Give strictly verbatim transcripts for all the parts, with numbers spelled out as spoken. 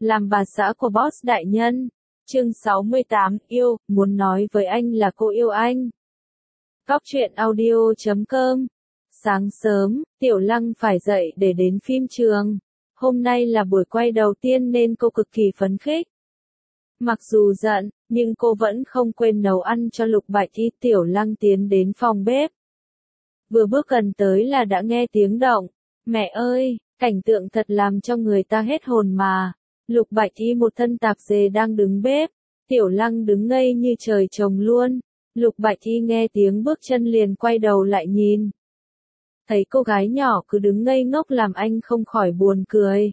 làm bà xã của boss đại nhân. Chương sáu mươi tám, yêu, muốn nói với anh là cô yêu anh. Cóc truyện audio chấm com. Sáng sớm, Tiểu Lăng phải dậy để đến phim trường. Hôm nay là buổi quay đầu tiên nên cô cực kỳ phấn khích. Mặc dù giận, nhưng cô vẫn không quên nấu ăn cho Lục Bạch Y. Tiểu Lăng tiến đến phòng bếp. Vừa bước gần tới là đã nghe tiếng động. Mẹ ơi, cảnh tượng thật làm cho người ta hết hồn mà. Lục Bạch Y một thân tạp dề đang đứng bếp. Tiểu Lăng đứng ngây như trời trồng luôn. Lục Bạch Y nghe tiếng bước chân liền quay đầu lại nhìn. Thấy cô gái nhỏ cứ đứng ngây ngốc làm anh không khỏi buồn cười.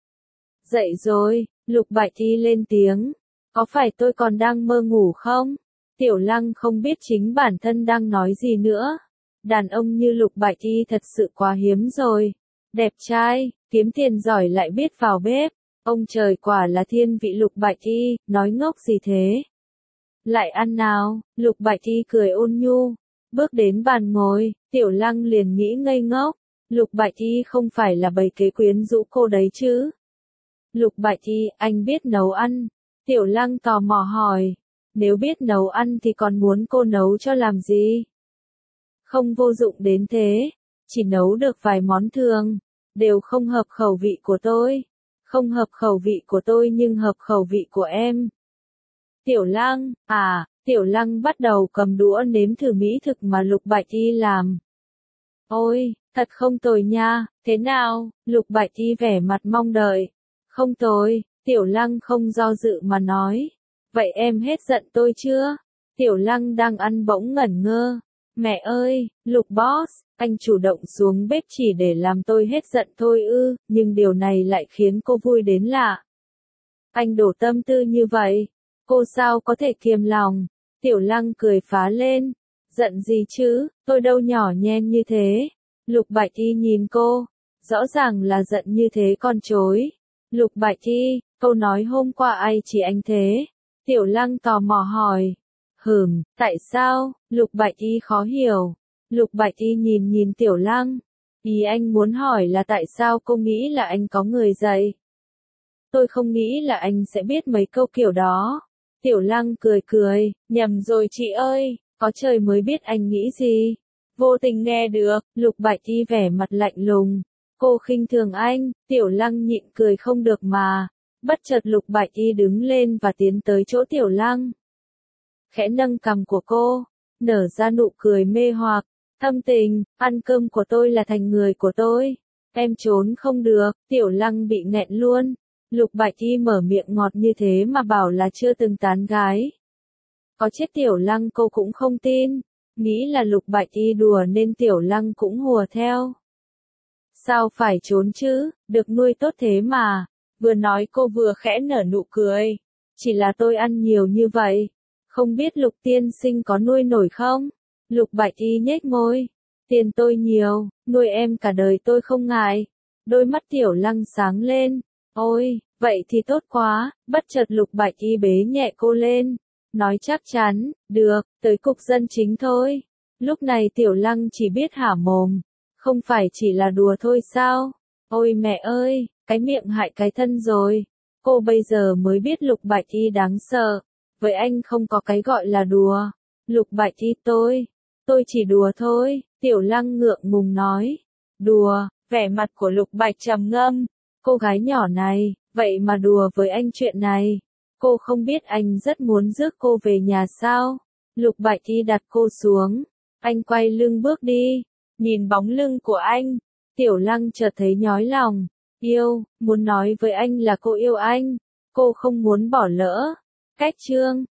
Dậy rồi, Lục Bạch Y lên tiếng. Có phải tôi còn đang mơ ngủ không? Tiểu Lăng không biết chính bản thân đang nói gì nữa. Đàn ông như Lục Bạch Y thật sự quá hiếm rồi. Đẹp trai, kiếm tiền giỏi lại biết vào bếp. Ông trời quả là thiên vị. Lục Bạch Y, nói ngốc gì thế? Lại ăn nào, Lục Bạch Y cười ôn nhu. Bước đến bàn ngồi, Tiểu Lăng liền nghĩ ngây ngốc. Lục Bạch Y không phải là bày kế quyến rũ cô đấy chứ? Lục Bạch Y, anh biết nấu ăn. Tiểu Lăng tò mò hỏi. Nếu biết nấu ăn thì còn muốn cô nấu cho làm gì? Không vô dụng đến thế. Chỉ nấu được vài món thường. Đều không hợp khẩu vị của tôi. Không hợp khẩu vị của tôi nhưng hợp khẩu vị của em. Tiểu Lăng, à, Tiểu Lăng bắt đầu cầm đũa nếm thử mỹ thực mà Lục Bạch Y làm. Ôi, thật không tồi nha, thế nào? Lục Bạch Y vẻ mặt mong đợi. Không tồi, Tiểu Lăng không do dự mà nói. Vậy em hết giận tôi chưa? Tiểu Lăng đang ăn bỗng ngẩn ngơ. Mẹ ơi, Lục boss, anh chủ động xuống bếp chỉ để làm tôi hết giận thôi ư, nhưng điều này lại khiến cô vui đến lạ. Anh đổ tâm tư như vậy, cô sao có thể kiềm lòng? Tiểu Lăng cười phá lên. Giận gì chứ, tôi đâu nhỏ nhen như thế. Lục Bạch Y nhìn cô, rõ ràng là giận như thế còn chối. Lục Bạch Y, câu nói hôm qua ai chỉ anh thế? Tiểu Lăng tò mò hỏi. Hừm, tại sao? Lục Bạch Y khó hiểu. Lục Bạch Y nhìn nhìn Tiểu Lăng. Ý anh muốn hỏi là tại sao cô nghĩ là anh có người dạy? Tôi không nghĩ là anh sẽ biết mấy câu kiểu đó. Tiểu Lăng cười cười, nhầm rồi chị ơi, có trời mới biết anh nghĩ gì. Vô tình nghe được, Lục Bạch Y vẻ mặt lạnh lùng. Cô khinh thường anh, Tiểu Lăng nhịn cười không được mà. Bất chợt Lục Bạch Y đứng lên và tiến tới chỗ Tiểu Lăng. Khẽ nâng cằm của cô, nở ra nụ cười mê hoặc. Thâm tình, ăn cơm của tôi là thành người của tôi. Em trốn không được, Tiểu Lăng bị nghẹn luôn. Lục Bạch Y mở miệng ngọt như thế mà bảo là chưa từng tán gái. Có chết Tiểu Lăng cô cũng không tin. Nghĩ là Lục Bạch Y đùa nên Tiểu Lăng cũng hùa theo. Sao phải trốn chứ, được nuôi tốt thế mà. Vừa nói cô vừa khẽ nở nụ cười. Chỉ là tôi ăn nhiều như vậy. Không biết Lục tiên sinh có nuôi nổi không? Lục Bạch Y nhếch môi. Tiền tôi nhiều, nuôi em cả đời tôi không ngại. Đôi mắt Tiểu Lăng sáng lên. Ôi, vậy thì tốt quá. Bất chợt Lục Bạch Y bế nhẹ cô lên. Nói chắc chắn, được, tới cục dân chính thôi. Lúc này Tiểu Lăng chỉ biết hả mồm. Không phải chỉ là đùa thôi sao? Ôi mẹ ơi, cái miệng hại cái thân rồi. Cô bây giờ mới biết Lục Bạch Y đáng sợ. Với anh không có cái gọi là đùa. Lục Bạch Y tôi, tôi chỉ đùa thôi. Tiểu Lăng ngượng ngùng nói. Đùa, vẻ mặt của Lục Bạch trầm ngâm. Cô gái nhỏ này, vậy mà đùa với anh chuyện này. Cô không biết anh rất muốn rước cô về nhà sao? Lục Bạch Y đặt cô xuống. Anh quay lưng bước đi. Nhìn bóng lưng của anh. Tiểu Lăng chợt thấy nhói lòng. Yêu, muốn nói với anh là cô yêu anh. Cô không muốn bỏ lỡ. Cách chương